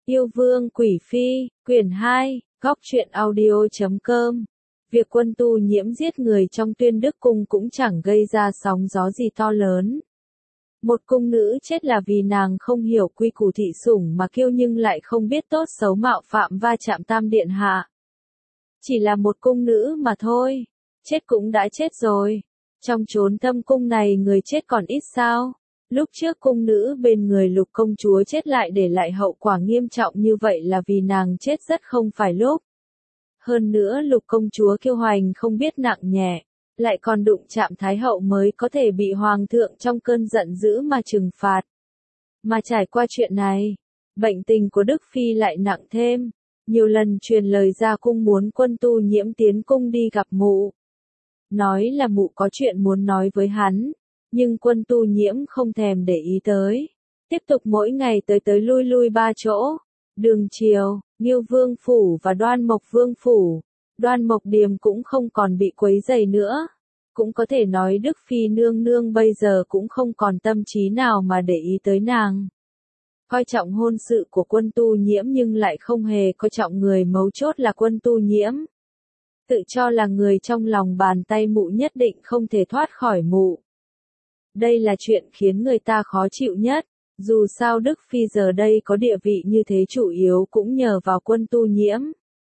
Yêu Vương Quỷ Phi, quyển 2, góc truyện audio.com. Việc Quân Tu Nhiễm giết người trong Tuyên Đức Cung cũng chẳng gây ra sóng gió gì to lớn. Một cung nữ chết là vì nàng không hiểu quy củ thị sủng mà kiêu nhưng lại không biết tốt xấu mạo phạm va chạm Tam Điện Hạ. Chỉ là một cung nữ mà thôi, chết cũng đã chết rồi. Trong chốn Thâm Cung này người chết còn ít sao? Lúc trước cung nữ bên người Lục công chúa chết lại để lại hậu quả nghiêm trọng như vậy là vì nàng chết rất không phải lúc. Hơn nữa Lục công chúa kiêu hoành không biết nặng nhẹ, lại còn đụng chạm Thái hậu mới có thể bị hoàng thượng trong cơn giận dữ mà trừng phạt. Mà trải qua chuyện này, bệnh tình của Đức Phi lại nặng thêm, nhiều lần truyền lời ra cung muốn Quân Tu Nhiễm tiến cung đi gặp mụ. Nói là mụ có chuyện muốn nói với hắn. Nhưng Quân Tu Nhiễm không thèm để ý tới. Tiếp tục mỗi ngày tới lui lui ba chỗ. Đường Triều, Ngưu Vương Phủ và Đoan Mộc Vương Phủ. Đoan Mộc Điềm cũng không còn bị quấy rầy nữa. Cũng có thể nói Đức Phi nương nương bây giờ cũng không còn tâm trí nào mà để ý tới nàng. Coi trọng hôn sự của Quân Tu Nhiễm nhưng lại không hề coi trọng người mấu chốt là Quân Tu Nhiễm. Tự cho là người trong lòng bàn tay mụ nhất định không thể thoát khỏi mụ. Đây là chuyện khiến người ta khó chịu nhất, dù sao Đức Phi giờ đây có địa vị như thế chủ yếu cũng nhờ vào Quân Tu Nhiễm.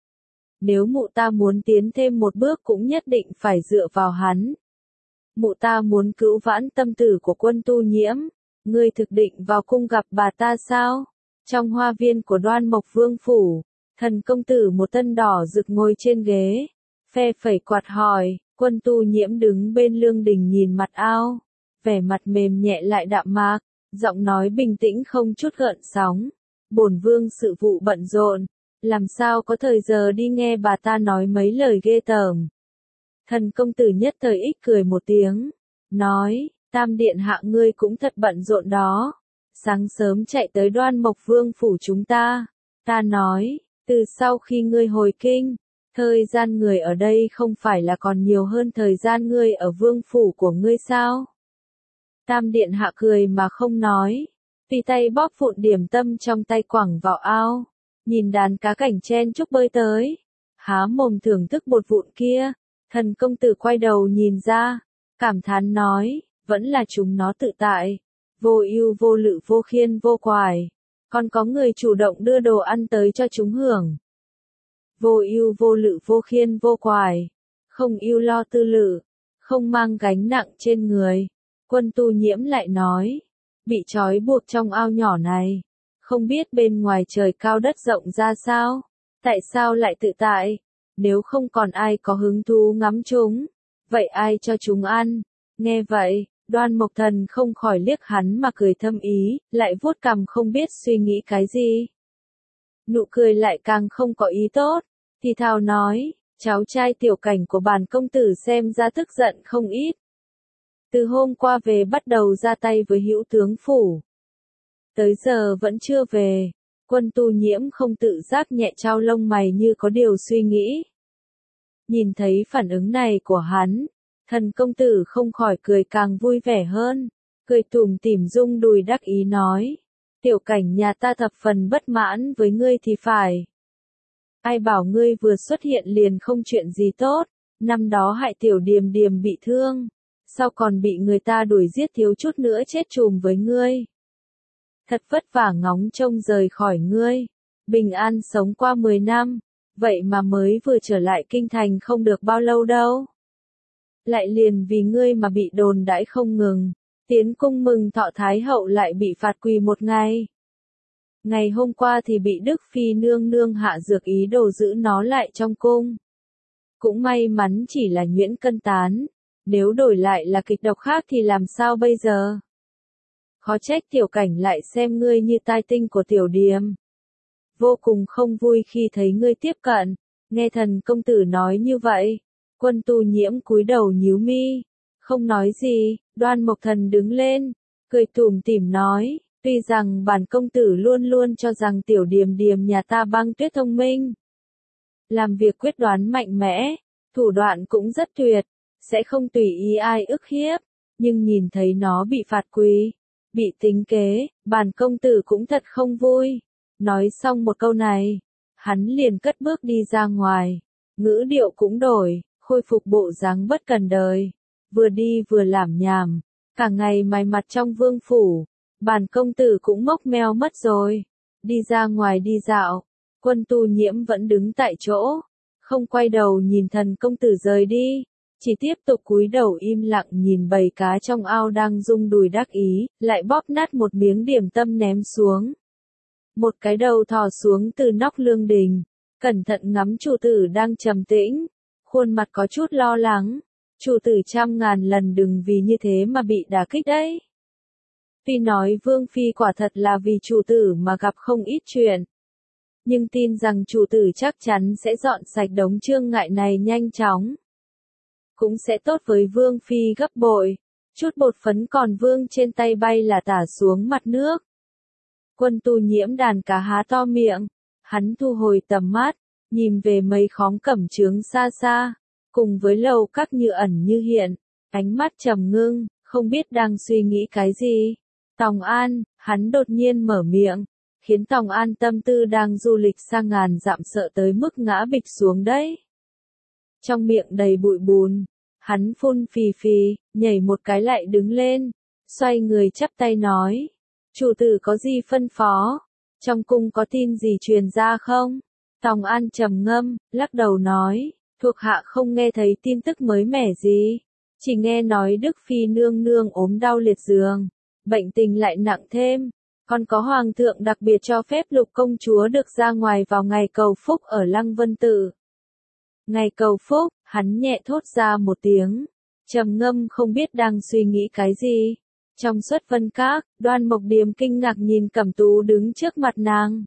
Nếu mụ ta muốn tiến thêm một bước cũng nhất định phải dựa vào hắn. Mụ ta muốn cứu vãn tâm tử của Quân Tu Nhiễm, ngươi thực định vào cung gặp bà ta sao? Trong hoa viên của Đoan Mộc Vương Phủ, thần công tử một tân đỏ rực ngồi trên ghế, phe phẩy quạt hỏi, Quân Tu Nhiễm đứng bên lương đình nhìn mặt ao. Vẻ mặt mềm nhẹ lại đạm mạc, giọng nói bình tĩnh không chút gợn sóng. Bổn vương sự vụ bận rộn, làm sao có thời giờ đi nghe bà ta nói mấy lời ghê tởm. Thần công tử nhất thời ích cười một tiếng, nói, Tam Điện Hạ ngươi cũng thật bận rộn đó. Sáng sớm chạy tới Đoan Mộc Vương Phủ chúng ta. Ta nói, từ sau khi ngươi hồi kinh, thời gian người ở đây không phải là còn nhiều hơn thời gian ngươi ở vương phủ của ngươi sao? Tam Điện Hạ cười mà không nói, tùy tay bóp vụn điểm tâm trong tay quẳng vào ao, nhìn đàn cá cảnh chen chúc bơi tới, há mồm thưởng thức bột vụn kia. Thần công tử quay đầu nhìn ra, cảm thán nói, vẫn là chúng nó tự tại, vô ưu vô lự vô khiên vô quải, còn có người chủ động đưa đồ ăn tới cho chúng hưởng. Vô ưu vô lự vô khiên vô quải, không ưu lo tư lự, không mang gánh nặng trên người. Quân Tu Nhiễm lại nói, bị trói buộc trong ao nhỏ này, không biết bên ngoài trời cao đất rộng ra sao, tại sao lại tự tại, nếu không còn ai có hứng thú ngắm chúng, vậy ai cho chúng ăn? Nghe vậy, Đoan Mộc Thần không khỏi liếc hắn mà cười thâm ý, lại vuốt cằm không biết suy nghĩ cái gì. Nụ cười lại càng không có ý tốt, thì thào nói, cháu trai Tiểu Cảnh của bản công tử xem ra tức giận không ít. Từ hôm qua về bắt đầu ra tay với Hữu tướng phủ. Tới giờ vẫn chưa về. Quân Tu Nhiễm không tự giác nhẹ trao lông mày như có điều suy nghĩ. Nhìn thấy phản ứng này của hắn, thần công tử không khỏi cười càng vui vẻ hơn. Cười tủm tỉm rung đùi đắc ý nói. Tiểu Cảnh nhà ta thập phần bất mãn với ngươi thì phải. Ai bảo ngươi vừa xuất hiện liền không chuyện gì tốt. Năm đó hại Tiểu Điềm Điềm bị thương. Sao còn bị người ta đuổi giết thiếu chút nữa chết chùm với ngươi. Thật vất vả ngóng trông rời khỏi ngươi. Bình an sống qua 10 năm. Vậy mà mới vừa trở lại kinh thành không được bao lâu đâu. Lại liền vì ngươi mà bị đồn đãi không ngừng. Tiến cung mừng thọ Thái hậu lại bị phạt quỳ một ngày. Ngày hôm qua thì bị Đức Phi nương nương hạ dược ý đồ giữ nó lại trong cung. Cũng may mắn chỉ là nhuyễn cân tán. Nếu đổi lại là kịch độc khác thì làm sao bây giờ? Khó trách Tiểu Cảnh lại xem ngươi như tai tinh của Tiểu Điềm. Vô cùng không vui khi thấy ngươi tiếp cận. Nghe thần công tử nói như vậy. Quân Tu Nhiễm cúi đầu nhíu mi. Không nói gì, Đoan Mộc Thần đứng lên. Cười tủm tỉm nói. Tuy rằng bản công tử luôn luôn cho rằng Tiểu Điềm Điềm nhà ta Băng Tuyết thông minh. Làm việc quyết đoán mạnh mẽ. Thủ đoạn cũng rất tuyệt. Sẽ không tùy ý ai ức hiếp, nhưng nhìn thấy nó bị phạt quỳ, bị tính kế, bản công tử cũng thật không vui. Nói xong một câu này, hắn liền cất bước đi ra ngoài, ngữ điệu cũng đổi, khôi phục bộ dáng bất cần đời, vừa đi vừa lảm nhảm, cả ngày mài mặt trong vương phủ, bản công tử cũng mốc meo mất rồi, đi ra ngoài đi dạo, Quân Tu Nhiễm vẫn đứng tại chỗ, không quay đầu nhìn thần công tử rời đi, chỉ tiếp tục cúi đầu im lặng nhìn bầy cá trong ao đang rung đùi đắc ý, lại bóp nát một miếng điểm tâm ném xuống. Một cái đầu thò xuống từ nóc lương đình, cẩn thận ngắm chủ tử đang trầm tĩnh, khuôn mặt có chút lo lắng, chủ tử trăm ngàn lần đừng vì như thế mà bị đả kích đấy. Tuy nói Vương Phi quả thật là vì chủ tử mà gặp không ít chuyện, nhưng tin rằng chủ tử chắc chắn sẽ dọn sạch đống chướng ngại này nhanh chóng. Cũng sẽ tốt với Vương Phi gấp bội, chút bột phấn còn vương trên tay bay là tả xuống mặt nước. Quân Tu Nhiễm đàn cá há to miệng, hắn thu hồi tầm mắt, nhìn về mấy khóm cẩm chướng xa xa, cùng với lầu các như ẩn như hiện, ánh mắt trầm ngưng, không biết đang suy nghĩ cái gì. Tòng An, hắn đột nhiên mở miệng, khiến Tòng An tâm tư đang du lịch sang ngàn dặm sợ tới mức ngã bịch xuống đấy. Trong miệng đầy bụi bùn, hắn phun phì phì, nhảy một cái lại đứng lên, xoay người chắp tay nói, chủ tử có gì phân phó, trong cung có tin gì truyền ra không? Tòng An trầm ngâm, lắc đầu nói, thuộc hạ không nghe thấy tin tức mới mẻ gì, chỉ nghe nói Đức Phi nương nương ốm đau liệt giường, bệnh tình lại nặng thêm, còn có hoàng thượng đặc biệt cho phép Lục công chúa được ra ngoài vào ngày cầu phúc ở Lăng Vân Tự. Ngày cầu phúc, hắn nhẹ thốt ra một tiếng, trầm ngâm không biết đang suy nghĩ cái gì. Trong Xuất Vân Các, Đoan Mộc Điềm kinh ngạc nhìn Cẩm Tú đứng trước mặt nàng.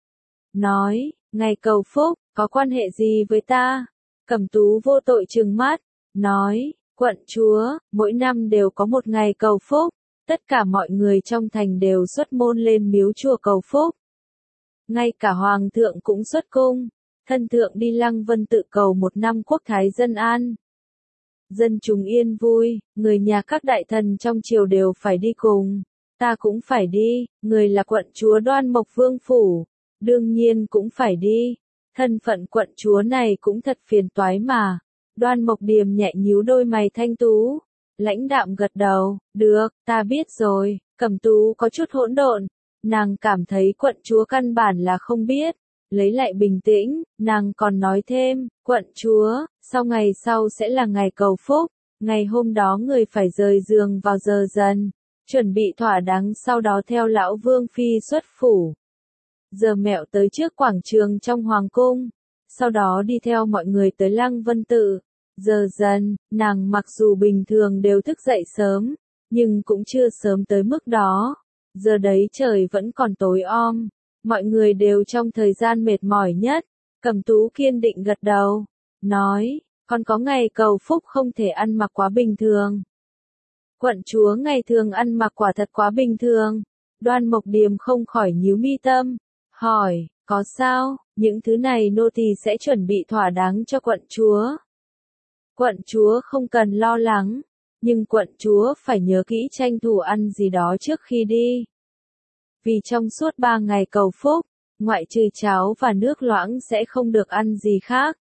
Nói, ngày cầu phúc, có quan hệ gì với ta? Cẩm Tú vô tội trừng mắt, nói, quận chúa, mỗi năm đều có một ngày cầu phúc, tất cả mọi người trong thành đều xuất môn lên miếu chùa cầu phúc. Ngay cả hoàng thượng cũng xuất cung, thân thượng đi Lăng Vân Tự cầu một năm quốc thái dân an. Dân chúng yên vui, người nhà các đại thần trong triều đều phải đi cùng, ta cũng phải đi, người là quận chúa Đoan Mộc Vương Phủ, đương nhiên cũng phải đi, thân phận quận chúa này cũng thật phiền toái mà. Đoan Mộc Điềm nhẹ nhíu đôi mày thanh tú, lãnh đạm gật đầu, được, ta biết rồi. Cẩm Tú có chút hỗn độn, nàng cảm thấy quận chúa căn bản là không biết. Lấy lại bình tĩnh, nàng còn nói thêm, quận chúa, sau ngày sau sẽ là ngày cầu phúc, ngày hôm đó người phải rời giường vào giờ dần, chuẩn bị thỏa đáng sau đó theo lão Vương Phi xuất phủ. Giờ mẹo tới trước quảng trường trong hoàng cung, sau đó đi theo mọi người tới Lăng Vân Tự. Giờ dần, nàng mặc dù bình thường đều thức dậy sớm, nhưng cũng chưa sớm tới mức đó. Giờ đấy trời vẫn còn tối om. Mọi người đều trong thời gian mệt mỏi nhất, Cẩm Tú kiên định gật đầu, nói, còn có ngày cầu phúc không thể ăn mặc quá bình thường. Quận chúa ngày thường ăn mặc quả thật quá bình thường, Đoan Mộc Điềm không khỏi nhíu mi tâm, hỏi, có sao, những thứ này nô tỳ sẽ chuẩn bị thỏa đáng cho quận chúa. Quận chúa không cần lo lắng, nhưng quận chúa phải nhớ kỹ tranh thủ ăn gì đó trước khi đi. Vì trong suốt 3 ngày cầu phúc, ngoại trừ cháo và nước loãng sẽ không được ăn gì khác.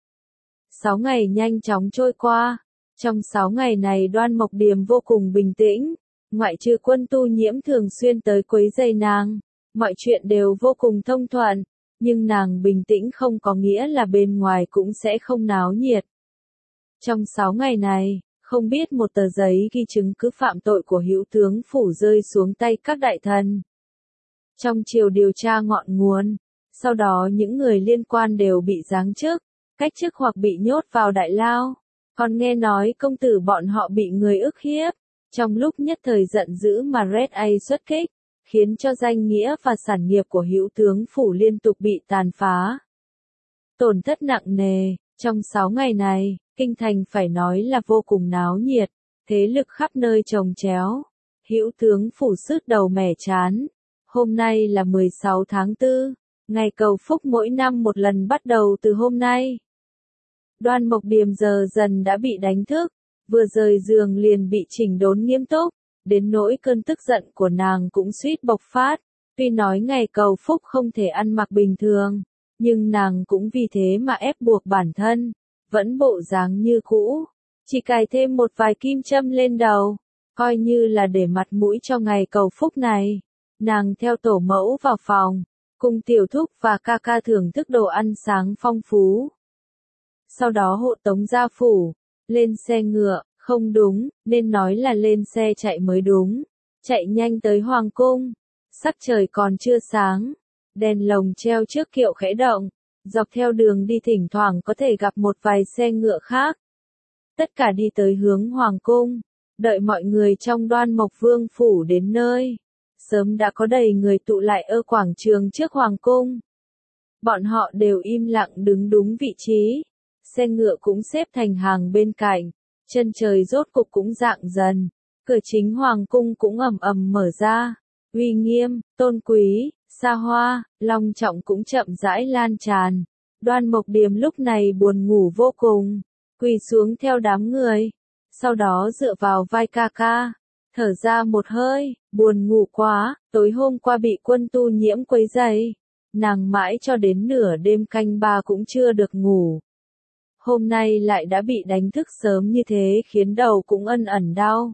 6 ngày nhanh chóng trôi qua. Trong 6 ngày này Đoan Mộc Điềm vô cùng bình tĩnh. Ngoại trừ Quân Tu Nhiễm thường xuyên tới quấy rầy nàng. Mọi chuyện đều vô cùng thông thuận. Nhưng nàng bình tĩnh không có nghĩa là bên ngoài cũng sẽ không náo nhiệt. Trong 6 ngày này, không biết một tờ giấy ghi chứng cứ phạm tội của hữu tướng phủ rơi xuống tay các đại thần. Trong triều điều tra ngọn nguồn, sau đó những người liên quan đều bị giáng chức, cách chức hoặc bị nhốt vào đại lao. Còn nghe nói công tử bọn họ bị người ức hiếp, trong lúc nhất thời giận dữ mà Red A xuất kích, khiến cho danh nghĩa và sản nghiệp của hữu tướng phủ liên tục bị tàn phá. Tổn thất nặng nề, trong 6 ngày này, kinh thành phải nói là vô cùng náo nhiệt, thế lực khắp nơi chồng chéo, hữu tướng phủ sứt đầu mẻ chán. Hôm nay là 16 tháng 4, ngày cầu phúc mỗi năm một lần bắt đầu từ hôm nay. Đoan Mộc Điềm giờ dần đã bị đánh thức, vừa rời giường liền bị chỉnh đốn nghiêm túc, đến nỗi cơn tức giận của nàng cũng suýt bộc phát, Tuy nói ngày cầu phúc không thể ăn mặc bình thường, nhưng nàng cũng vì thế mà ép buộc bản thân, vẫn bộ dáng như cũ, chỉ cài thêm một vài kim châm lên đầu, coi như là để mặt mũi cho ngày cầu phúc này. Nàng theo tổ mẫu vào phòng, cùng tiểu thúc và ca ca thưởng thức đồ ăn sáng phong phú. Sau đó hộ tống gia phủ, lên xe ngựa, không đúng, nên nói là lên xe chạy mới đúng, chạy nhanh tới hoàng cung. Sắc trời còn chưa sáng, đèn lồng treo trước kiệu khẽ động, dọc theo đường đi thỉnh thoảng có thể gặp một vài xe ngựa khác. Tất cả đi tới hướng hoàng cung, đợi mọi người trong Đoan Mộc Vương phủ đến nơi. Sớm đã có đầy người tụ lại ở quảng trường trước hoàng cung. Bọn họ đều im lặng đứng đúng vị trí, xe ngựa cũng xếp thành hàng bên cạnh, chân trời rốt cục cũng rạng dần, cửa chính hoàng cung cũng ầm ầm mở ra. Uy nghiêm, tôn quý, xa hoa, long trọng cũng chậm rãi lan tràn. Đoan Mộc Điềm lúc này buồn ngủ vô cùng, quỳ xuống theo đám người, sau đó dựa vào vai ca ca, thở ra một hơi, buồn ngủ quá, tối hôm qua bị Quân Tu Nhiễm quấy rầy, nàng mãi cho đến nửa đêm canh ba cũng chưa được ngủ. Hôm nay lại đã bị đánh thức sớm như thế khiến đầu cũng ân ẩn đau.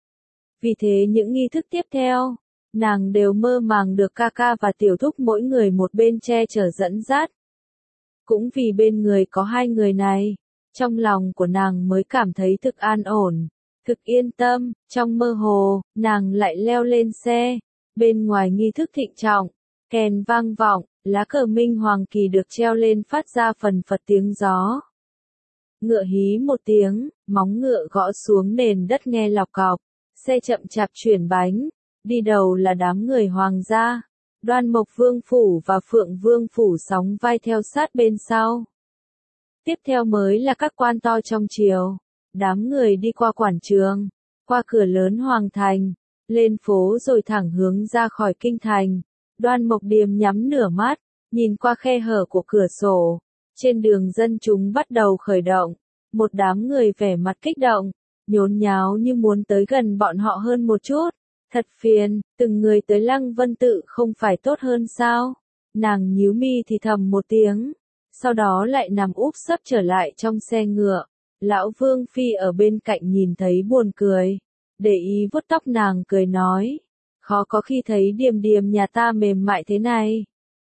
Vì thế những nghi thức tiếp theo, nàng đều mơ màng được ca ca và tiểu thúc mỗi người một bên che chở dẫn dắt. Cũng vì bên người có hai người này, trong lòng của nàng mới cảm thấy thực an ổn, thực yên tâm. Trong mơ hồ, nàng lại leo lên xe, bên ngoài nghi thức thịnh trọng, kèn vang vọng, lá cờ Minh Hoàng Kỳ được treo lên phát ra phần phật tiếng gió. Ngựa hí một tiếng, móng ngựa gõ xuống nền đất nghe lọc cọc, xe chậm chạp chuyển bánh. Đi đầu là đám người hoàng gia, Đoan Mộc Vương phủ và Phượng Vương phủ sóng vai theo sát bên sau. Tiếp theo mới là các quan to trong triều, đám người đi qua quảng trường, qua cửa lớn hoàng thành, lên phố rồi thẳng hướng ra khỏi kinh thành. Đoan Mộc Điềm nhắm nửa mắt, nhìn qua khe hở của cửa sổ, trên đường dân chúng bắt đầu khởi động, một đám người vẻ mặt kích động, nhốn nháo như muốn tới gần bọn họ hơn một chút. Thật phiền, từng người tới Lăng Vân Tự không phải tốt hơn sao? Nàng nhíu mi thì thầm một tiếng, sau đó lại nằm úp sấp trở lại trong xe ngựa. Lão Vương Phi ở bên cạnh nhìn thấy buồn cười, để ý vuốt tóc nàng cười nói, khó có khi thấy Điềm Điềm nhà ta mềm mại thế này.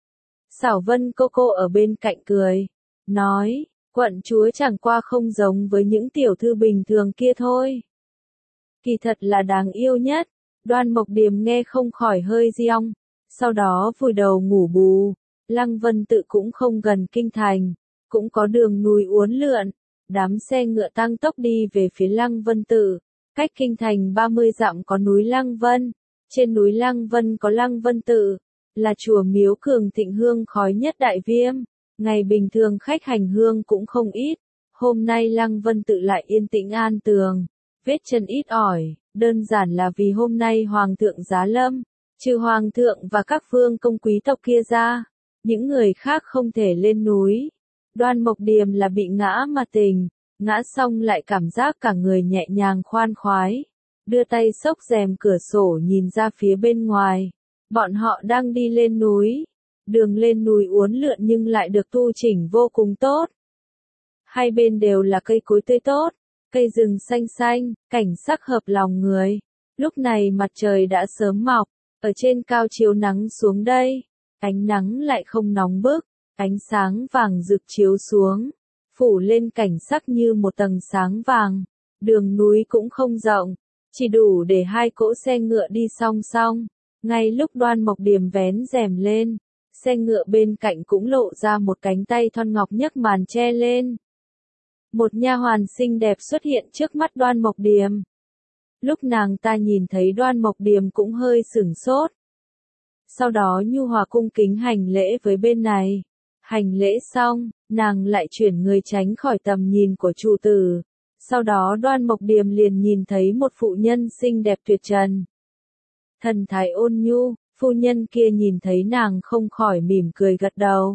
Xảo Vân cô ở bên cạnh cười, nói, quận chúa chẳng qua không giống với những tiểu thư bình thường kia thôi. Kỳ thật là đáng yêu nhất. Đoan Mộc Điềm nghe không khỏi hơi giong, sau đó vùi đầu ngủ bù. Lăng Vân Tự cũng không gần kinh thành, cũng có đường núi uốn lượn, đám xe ngựa tăng tốc đi về phía Lăng Vân Tự. Cách kinh thành 30 dặm có núi Lăng Vân, trên núi Lăng Vân có Lăng Vân Tự, là chùa miếu cường thịnh hương khói nhất Đại Viêm. Ngày bình thường khách hành hương cũng không ít, hôm nay Lăng Vân Tự lại yên tĩnh an tường, vết chân ít ỏi. Đơn giản là vì hôm nay Hoàng thượng giá lâm, trừ Hoàng thượng và các vương công quý tộc kia ra, những người khác không thể lên núi. Đoan Mộc Điềm là bị ngã mà tỉnh, ngã xong lại cảm giác cả người nhẹ nhàng khoan khoái, đưa tay xốc rèm cửa sổ nhìn ra phía bên ngoài. Bọn họ đang đi lên núi, đường lên núi uốn lượn nhưng lại được tu chỉnh vô cùng tốt. Hai bên đều là cây cối tươi tốt, cây rừng xanh xanh, cảnh sắc hợp lòng người. Lúc này mặt trời đã sớm mọc, ở trên cao chiếu nắng xuống đây, ánh nắng lại không nóng bức, ánh sáng vàng rực chiếu xuống, phủ lên cảnh sắc như một tầng sáng vàng. Đường núi cũng không rộng, chỉ đủ để hai cỗ xe ngựa đi song song. Ngay lúc Đoan Mộc Điềm vén rèm lên, xe ngựa bên cạnh cũng lộ ra một cánh tay thon ngọc nhấc màn che lên. Một nha hoàn xinh đẹp xuất hiện trước mắt Đoan Mộc Điềm. Lúc nàng ta nhìn thấy Đoan Mộc Điềm cũng hơi sửng sốt. Sau đó nhu hòa cung kính hành lễ với bên này. Hành lễ xong, nàng lại chuyển người tránh khỏi tầm nhìn của chủ tử. Sau đó Đoan Mộc Điềm liền nhìn thấy một phụ nhân xinh đẹp tuyệt trần. Thần thái ôn nhu, phu nhân kia nhìn thấy nàng không khỏi mỉm cười gật đầu.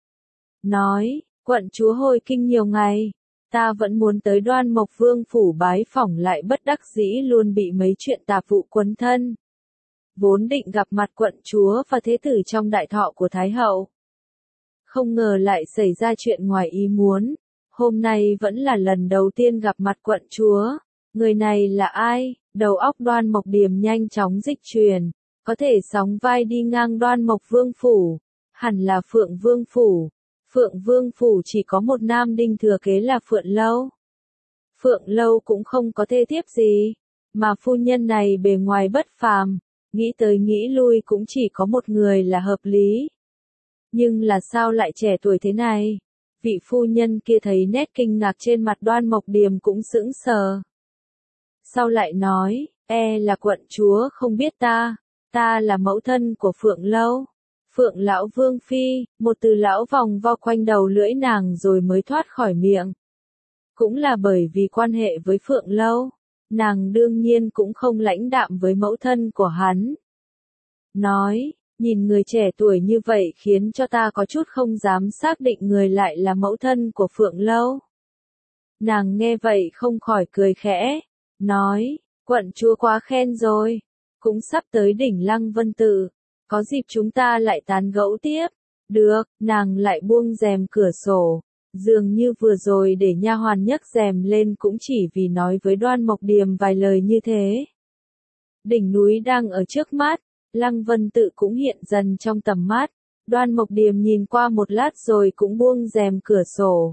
Nói, quận chúa hồi kinh nhiều ngày, ta vẫn muốn tới Đoan Mộc Vương phủ bái phỏng lại bất đắc dĩ luôn bị mấy chuyện tạp vụ quấn thân. vốn định gặp mặt quận chúa và thế tử trong đại thọ của Thái hậu. Không ngờ lại xảy ra chuyện ngoài ý muốn, hôm nay vẫn là lần đầu tiên gặp mặt quận chúa. Người này là ai? Đầu óc Đoan Mộc Điềm nhanh chóng dịch chuyển, có thể sóng vai đi ngang Đoan Mộc Vương Phủ, hẳn là Phượng Vương Phủ. Phượng Vương Phủ chỉ có một nam đinh thừa kế là Phượng Lâu. Phượng Lâu cũng không có thê thiếp gì, mà phu nhân này bề ngoài bất phàm, nghĩ tới nghĩ lui cũng chỉ có một người là hợp lý. Nhưng là sao lại trẻ tuổi thế này? Vị phu nhân kia thấy nét kinh ngạc trên mặt Đoan Mộc Điềm cũng sững sờ. Sau lại nói, là quận chúa không biết ta là mẫu thân của Phượng Lâu. Phượng lão vương phi, một từ lão vòng vo quanh đầu lưỡi nàng rồi mới thoát khỏi miệng. Cũng là bởi vì quan hệ với Phượng Lâu, nàng đương nhiên cũng không lãnh đạm với mẫu thân của hắn. Nói, nhìn người trẻ tuổi như vậy khiến cho ta có chút không dám xác định người lại là mẫu thân của Phượng Lâu. Nàng nghe vậy không khỏi cười khẽ, nói, quận chúa quá khen rồi, cũng sắp tới đỉnh Lăng Vân Tự, có dịp chúng ta lại tán gẫu tiếp. Được, nàng lại buông rèm cửa sổ, dường như vừa rồi để nha hoàn nhấc rèm lên cũng chỉ vì nói với Đoan Mộc Điềm vài lời như thế. Đỉnh núi đang ở trước mắt, Lăng Vân Tự cũng hiện dần trong tầm mắt, Đoan Mộc Điềm nhìn qua một lát rồi cũng buông rèm cửa sổ.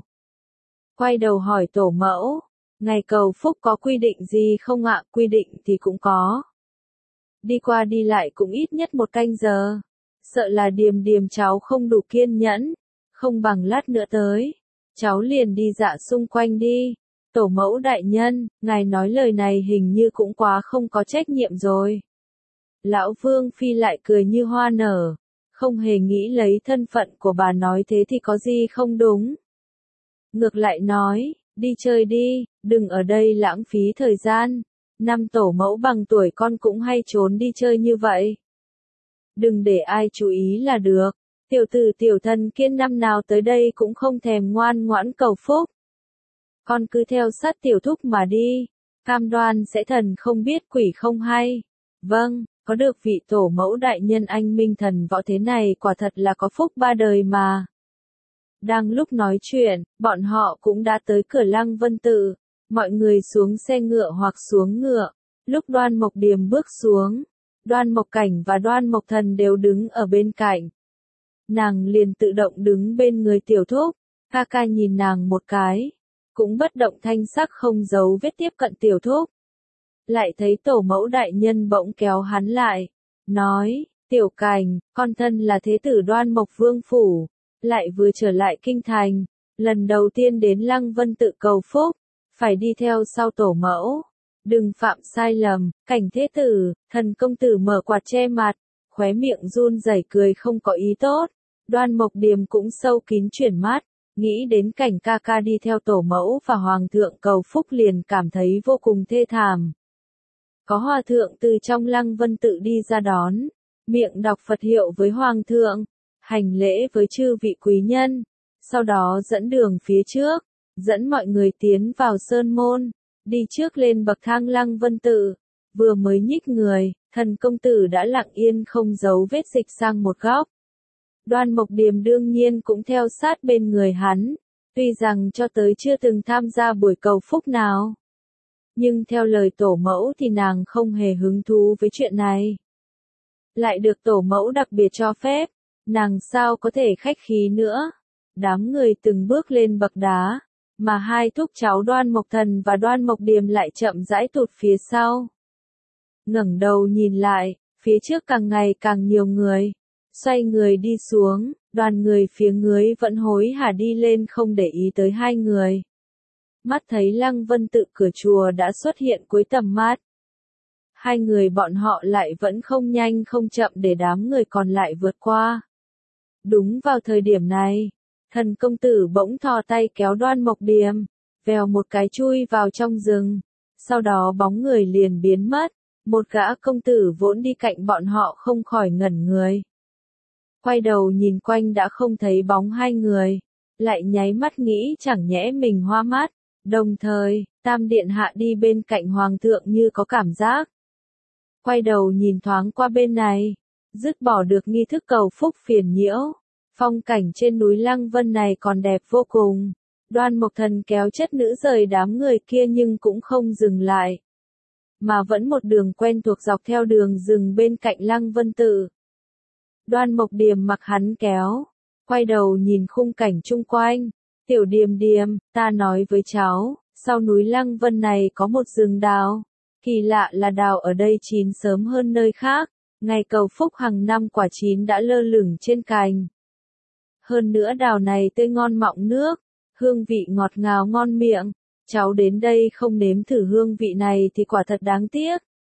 Quay đầu hỏi tổ mẫu, ngày cầu phúc có quy định gì không ạ? Quy định thì cũng có. Đi qua đi lại cũng ít nhất 1 canh giờ. Sợ là Điềm Điềm cháu không đủ kiên nhẫn, không bằng lát nữa tới. Cháu liền đi dạo xung quanh đi. Tổ mẫu đại nhân, ngài nói lời này hình như cũng quá không có trách nhiệm rồi. Lão Vương Phi lại cười như hoa nở, không hề nghĩ lấy thân phận của bà nói thế thì có gì không đúng. Ngược lại nói, đi chơi đi, đừng ở đây lãng phí thời gian. Năm tổ mẫu bằng tuổi con cũng hay trốn đi chơi như vậy. Đừng để ai chú ý là được. Tiểu tử tiểu thần kiên năm nào tới đây cũng không thèm ngoan ngoãn cầu phúc. Con cứ theo sát tiểu thúc mà đi, cam đoan sẽ thần không biết quỷ không hay. Vâng, có được vị tổ mẫu đại nhân anh minh thần võ thế này quả thật là có phúc 3 đời mà. Đang lúc nói chuyện, bọn họ cũng đã tới cửa Lăng Vân Tự. Mọi người xuống xe ngựa hoặc xuống ngựa. Lúc Đoan Mộc Điềm bước xuống, Đoan Mộc Cảnh và Đoan Mộc Thần đều đứng ở bên cạnh. Nàng liền tự động đứng bên người tiểu thúc, ca ca nhìn nàng một cái, cũng bất động thanh sắc không giấu vết tiếp cận tiểu thúc. Lại thấy tổ mẫu đại nhân bỗng kéo hắn lại, nói, tiểu Cảnh, con thân là thế tử Đoan Mộc Vương Phủ, lại vừa trở lại kinh thành, lần đầu tiên đến Lăng Vân Tự cầu phúc, phải đi theo sau tổ mẫu. Đừng phạm sai lầm, Cảnh thế tử, thần công tử mở quạt che mặt, khóe miệng run rẩy cười không có ý tốt. Đoan Mộc Điềm cũng sâu kín chuyển mắt, nghĩ đến cảnh ca ca đi theo tổ mẫu và hoàng thượng cầu phúc liền cảm thấy vô cùng thê thảm. Có hòa thượng từ trong Lăng Vân Tự đi ra đón, miệng đọc Phật hiệu với hoàng thượng, hành lễ với chư vị quý nhân, sau đó dẫn đường phía trước, dẫn mọi người tiến vào sơn môn, đi trước lên bậc thang Lăng Vân Tự, vừa mới nhích người, thần công tử đã lặng yên không giấu vết dịch sang một góc. Đoan Mộc Điềm đương nhiên cũng theo sát bên người hắn, tuy rằng cho tới chưa từng tham gia buổi cầu phúc nào. Nhưng theo lời tổ mẫu thì nàng không hề hứng thú với chuyện này. Lại được tổ mẫu đặc biệt cho phép, nàng sao có thể khách khí nữa. Đám người từng bước lên bậc đá, mà hai thúc cháu Đoan Mộc Thần và Đoan Mộc Điềm lại chậm rãi tụt phía sau. Ngẩng đầu nhìn lại, phía trước càng ngày càng nhiều người. Xoay người đi xuống, đoàn người phía dưới vẫn hối hả đi lên không để ý tới hai người. Mắt thấy Lăng Vân Tự cửa chùa đã xuất hiện cuối tầm mắt. Hai người bọn họ lại vẫn không nhanh không chậm để đám người còn lại vượt qua. Đúng vào thời điểm này, thần công tử bỗng thò tay kéo Đoan Mộc Điềm, vèo một cái chui vào trong rừng. Sau đó bóng người liền biến mất, một gã công tử vốn đi cạnh bọn họ không khỏi ngẩn người. Quay đầu nhìn quanh đã không thấy bóng hai người, lại nháy mắt nghĩ chẳng nhẽ mình hoa mắt, đồng thời, Tam Điện Hạ đi bên cạnh Hoàng thượng như có cảm giác. quay đầu nhìn thoáng qua bên này, dứt bỏ được nghi thức cầu phúc phiền nhiễu. Phong cảnh trên núi Lăng Vân này còn đẹp vô cùng. Đoan Mộc Thần kéo chất nữ rời đám người kia nhưng cũng không dừng lại, mà vẫn một đường quen thuộc dọc theo đường rừng bên cạnh Lăng Vân Tự. Đoan Mộc Điềm mặc hắn kéo, quay đầu nhìn khung cảnh chung quanh. Tiểu Điềm Điềm, ta nói với cháu, sau núi Lăng Vân này có một rừng đào. Kỳ lạ là đào ở đây chín sớm hơn nơi khác. Ngày cầu phúc hàng năm quả chín đã lơ lửng trên cành. Hơn nữa đào này tươi ngon mọng nước, hương vị ngọt ngào ngon miệng. Cháu đến đây không nếm thử hương vị này thì quả thật đáng tiếc.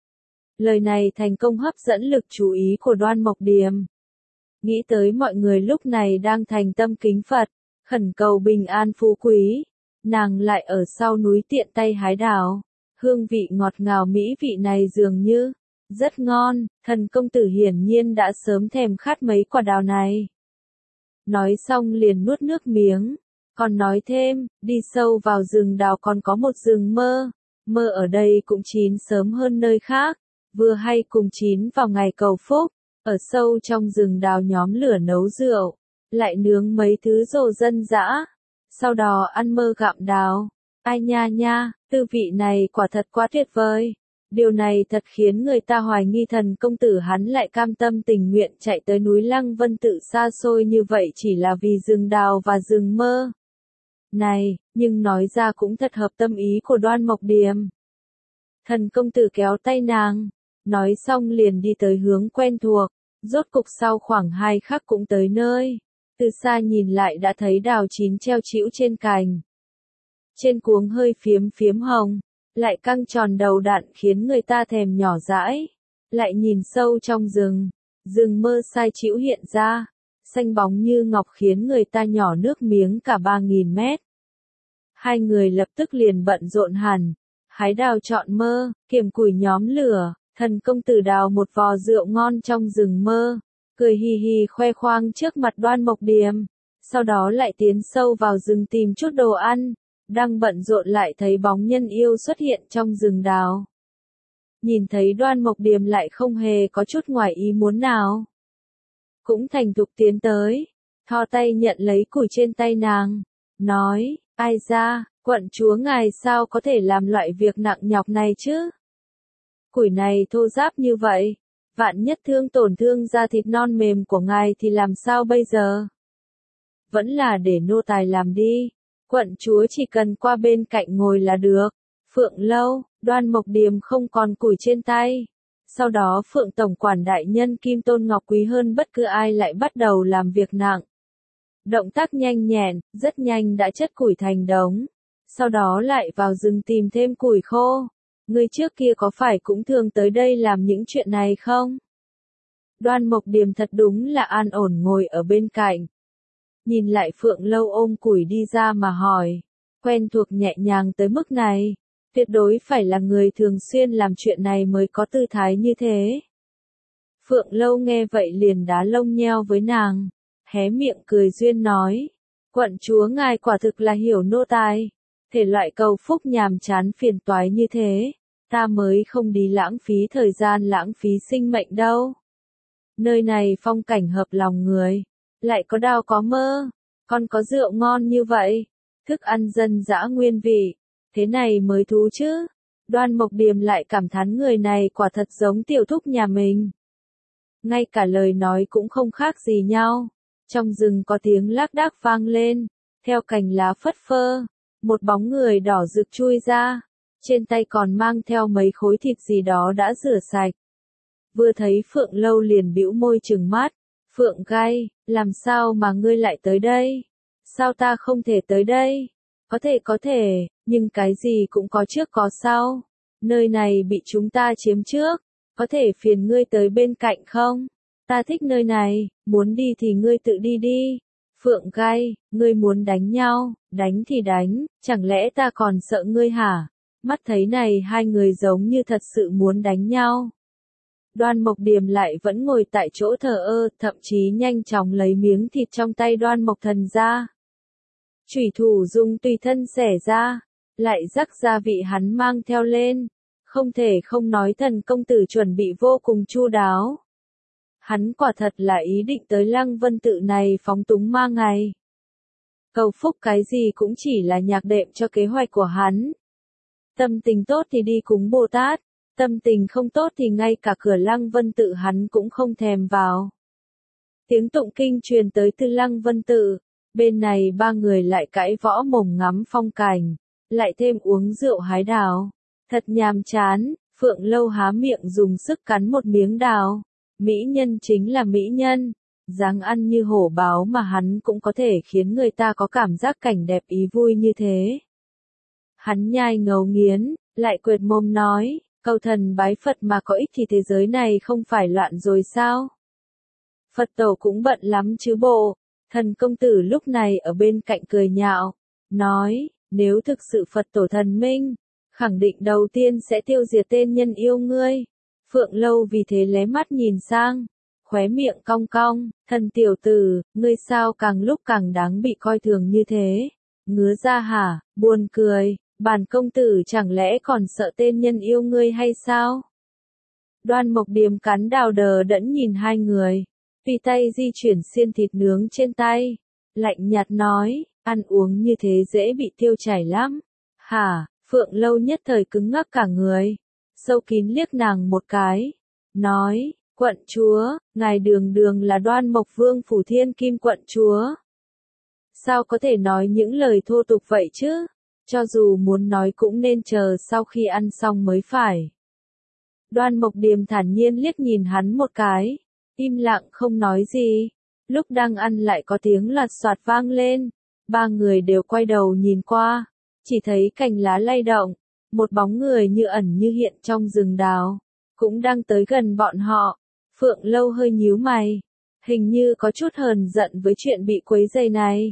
Lời này thành công hấp dẫn lực chú ý của Đoan Mộc Điềm. Nghĩ tới mọi người lúc này đang thành tâm kính Phật, khẩn cầu bình an phú quý. Nàng lại ở sau núi tiện tay hái đào. Hương vị ngọt ngào mỹ vị này dường như rất ngon, thần công tử hiển nhiên đã sớm thèm khát mấy quả đào này. Nói xong liền nuốt nước miếng, còn nói thêm, đi sâu vào rừng đào còn có một rừng mơ, mơ ở đây cũng chín sớm hơn nơi khác, vừa hay cùng chín vào ngày cầu phúc, ở sâu trong rừng đào nhóm lửa nấu rượu, lại nướng mấy thứ rồ dân dã, sau đó ăn mơ gặm đào. Ai nha nha, tư vị này quả thật quá tuyệt vời. Điều này thật khiến người ta hoài nghi thần công tử hắn lại cam tâm tình nguyện chạy tới núi Lăng Vân Tự xa xôi như vậy chỉ là vì rừng đào và rừng mơ. Này, nhưng nói ra cũng thật hợp tâm ý của Đoan Mộc Điềm. Thần công tử kéo tay nàng, nói xong liền đi tới hướng quen thuộc, rốt cục sau khoảng 2 khắc cũng tới nơi. Từ xa nhìn lại đã thấy đào chín treo chĩu trên cành. Trên cuống hơi phiếm phiếm hồng, lại căng tròn đầu đạn khiến người ta thèm nhỏ dãi. Lại nhìn sâu trong rừng, rừng mơ sai chĩu hiện ra, xanh bóng như ngọc khiến người ta nhỏ nước miếng cả 3.000 mét. Hai người lập tức liền bận rộn hẳn, hái đào chọn mơ, kiềm củi nhóm lửa, thần công tử đào một vò rượu ngon trong rừng mơ, cười hì hì khoe khoang trước mặt Đoan Mộc Điềm, sau đó lại tiến sâu vào rừng tìm chút đồ ăn. Đang bận rộn lại thấy bóng nhân yêu xuất hiện trong rừng đào. Nhìn thấy Đoan Mộc Điềm lại không hề có chút ngoài ý muốn nào. Cũng thành thục tiến tới, thò tay nhận lấy củi trên tay nàng, nói, ai ra, quận chúa ngài sao có thể làm loại việc nặng nhọc này chứ? Củi này thô ráp như vậy, vạn nhất thương tổn thương da thịt non mềm của ngài thì làm sao bây giờ? Vẫn là để nô tài làm đi. Quận chúa chỉ cần qua bên cạnh ngồi là được. Phượng Lâu, Đoan Mộc Điềm không còn củi trên tay. Sau đó Phượng Tổng quản đại nhân Kim Tôn Ngọc Quý hơn bất cứ ai lại bắt đầu làm việc nặng. Động tác nhanh nhẹn, rất nhanh đã chất củi thành đống. Sau đó lại vào rừng tìm thêm củi khô. Người trước kia có phải cũng thường tới đây làm những chuyện này không? Đoan Mộc Điềm thật đúng là an ổn ngồi ở bên cạnh. Nhìn lại Phượng Lâu ôm củi đi ra mà hỏi, quen thuộc nhẹ nhàng tới mức này, tuyệt đối phải là người thường xuyên làm chuyện này mới có tư thái như thế. Phượng Lâu nghe vậy liền đá lông nheo với nàng, hé miệng cười duyên nói, quận chúa ngài quả thực là hiểu nô tài, thể loại cầu phúc nhàm chán phiền toái như thế, ta mới không đi lãng phí thời gian lãng phí sinh mệnh đâu. Nơi này phong cảnh hợp lòng người. Lại có đào có mơ, còn có rượu ngon như vậy, thức ăn dân dã nguyên vị, thế này mới thú chứ. Đoan Mộc Điềm lại cảm thán người này quả thật giống tiểu thúc nhà mình. Ngay cả lời nói cũng không khác gì nhau. Trong rừng có tiếng lác đác vang lên, theo cành lá phất phơ, một bóng người đỏ rực chui ra, trên tay còn mang theo mấy khối thịt gì đó đã rửa sạch. Vừa thấy Phượng Lâu liền bĩu môi trừng mắt. Phượng Gai, làm sao mà ngươi lại tới đây? Sao ta không thể tới đây? Có thể, nhưng cái gì cũng có trước có sau. Nơi này bị chúng ta chiếm trước, có thể phiền ngươi tới bên cạnh không? Ta thích nơi này, muốn đi thì ngươi tự đi đi. Phượng Gai, ngươi muốn đánh nhau, đánh thì đánh, chẳng lẽ ta còn sợ ngươi hả? Mắt thấy này hai người giống như thật sự muốn đánh nhau. Đoan Mộc Điềm lại vẫn ngồi tại chỗ thờ ơ, thậm chí nhanh chóng lấy miếng thịt trong tay Đoan Mộc Thần ra. Chủy thủ dùng tùy thân xẻ ra, lại rắc gia vị hắn mang theo lên. Không thể không nói Thần công tử chuẩn bị vô cùng chu đáo. Hắn quả thật là ý định tới Lăng Vân Tự này phóng túng ma ngày. Cầu phúc cái gì cũng chỉ là nhạc đệm cho kế hoạch của hắn. Tâm tình tốt thì đi cúng Bồ Tát, tâm tình không tốt thì ngay cả cửa Lăng Vân Tự hắn cũng không thèm vào. Tiếng tụng kinh truyền tới từ Lăng Vân Tự, bên này ba người lại cãi võ mồm ngắm phong cảnh, lại thêm uống rượu hái đào. Thật nhàm chán, Phượng Lâu há miệng dùng sức cắn một miếng đào. Mỹ nhân chính là mỹ nhân, dáng ăn như hổ báo mà hắn cũng có thể khiến người ta có cảm giác cảnh đẹp ý vui như thế. Hắn nhai ngấu nghiến, lại quệt mồm nói, cầu thần bái Phật mà có ích thì thế giới này không phải loạn rồi sao? Phật tổ cũng bận lắm chứ bộ. Thần công tử lúc này ở bên cạnh cười nhạo, nói, nếu thực sự Phật tổ thần minh, khẳng định đầu tiên sẽ tiêu diệt tên nhân yêu ngươi. Phượng Lâu vì thế lé mắt nhìn sang, khóe miệng cong cong, thần tiểu tử, ngươi sao càng lúc càng đáng bị coi thường như thế? Ngứa ra hả, buồn cười, bản công tử chẳng lẽ còn sợ tên nhân yêu ngươi hay sao? Đoan Mộc Điềm cắn đào đờ đẫn nhìn hai người, tùy tay di chuyển xiên thịt nướng trên tay, lạnh nhạt nói, ăn uống như thế dễ bị tiêu chảy lắm. Hả, Phượng Lâu nhất thời cứng ngắc cả người, sâu kín liếc nàng một cái, nói, quận chúa, ngài đường đường là Đoan Mộc Vương phủ Thiên Kim quận chúa. Sao có thể nói những lời thô tục vậy chứ? Cho dù muốn nói cũng nên chờ sau khi ăn xong mới phải. Đoan Mộc Điềm thản nhiên liếc nhìn hắn một cái, im lặng không nói gì. Lúc đang ăn lại có tiếng lạt xoạt vang lên, ba người đều quay đầu nhìn qua, chỉ thấy cành lá lay động, một bóng người như ẩn như hiện trong rừng đào, cũng đang tới gần bọn họ. Phượng Lâu hơi nhíu mày, hình như có chút hờn giận với chuyện bị quấy rầy này.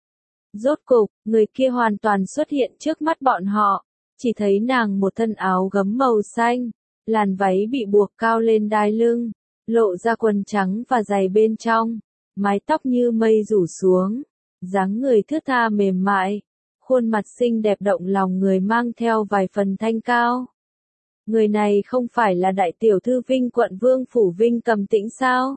Rốt cục, người kia hoàn toàn xuất hiện trước mắt bọn họ, chỉ thấy nàng một thân áo gấm màu xanh, làn váy bị buộc cao lên đai lưng, lộ ra quần trắng và giày bên trong, mái tóc như mây rủ xuống, dáng người thướt tha mềm mại, khuôn mặt xinh đẹp động lòng người mang theo vài phần thanh cao. Người này không phải là đại tiểu thư Vinh quận Vương phủ Vinh Cầm Tĩnh sao?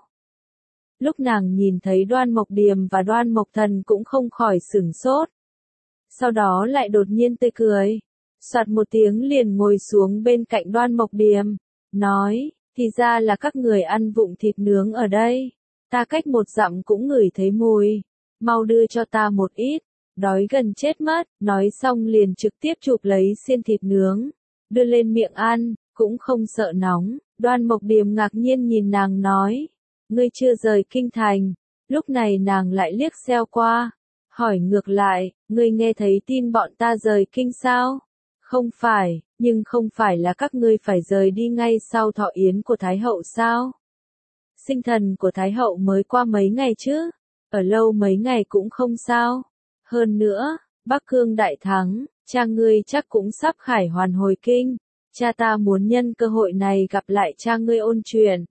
Lúc nàng nhìn thấy Đoan Mộc Điềm và Đoan Mộc Thần cũng không khỏi sửng sốt. Sau đó lại đột nhiên tươi cười, soạt một tiếng liền ngồi xuống bên cạnh Đoan Mộc Điềm, nói, thì ra là các người ăn vụng thịt nướng ở đây, ta cách một dặm cũng ngửi thấy mùi, mau đưa cho ta một ít, đói gần chết mất, nói xong liền trực tiếp chụp lấy xiên thịt nướng, đưa lên miệng ăn, cũng không sợ nóng. Đoan Mộc Điềm ngạc nhiên nhìn nàng nói, ngươi chưa rời kinh thành. Lúc này nàng lại liếc xéo qua, hỏi ngược lại, ngươi nghe thấy tin bọn ta rời kinh sao? Không phải, nhưng không phải là các ngươi phải rời đi ngay sau thọ yến của Thái hậu sao? Sinh thần của Thái hậu mới qua mấy ngày chứ, ở lâu mấy ngày cũng không sao. Hơn nữa, Bắc Cương đại thắng, cha ngươi chắc cũng sắp khải hoàn hồi kinh, cha ta muốn nhân cơ hội này gặp lại cha ngươi ôn chuyện.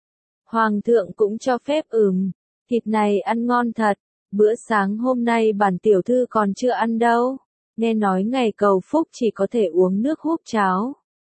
Hoàng thượng cũng cho phép thịt này ăn ngon thật, bữa sáng hôm nay bản tiểu thư còn chưa ăn đâu, nghe nói ngày cầu phúc chỉ có thể uống nước húp cháo.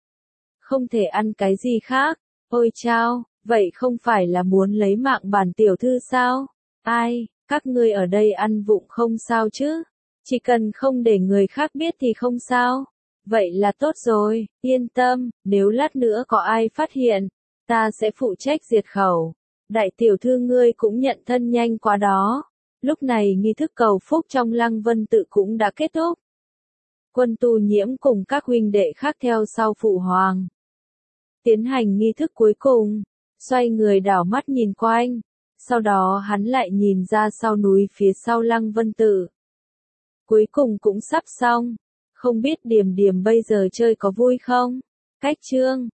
Không thể ăn cái gì khác, ôi chao, vậy không phải là muốn lấy mạng bản tiểu thư sao? Ai, các ngươi ở đây ăn vụng không sao chứ, chỉ cần không để người khác biết thì không sao. Vậy là tốt rồi, yên tâm, nếu lát nữa có ai phát hiện, ta sẽ phụ trách diệt khẩu. Đại tiểu thư ngươi cũng nhận thân nhanh quá đó. Lúc này nghi thức cầu phúc trong Lăng Vân Tự cũng đã kết thúc. Quân Tu Nhiễm cùng các huynh đệ khác theo sau phụ hoàng. Tiến hành nghi thức cuối cùng, xoay người đảo mắt nhìn quanh, sau đó hắn lại nhìn ra sau núi phía sau Lăng Vân Tự. Cuối cùng cũng sắp xong, không biết Điềm Điềm bây giờ chơi có vui không? Cách chương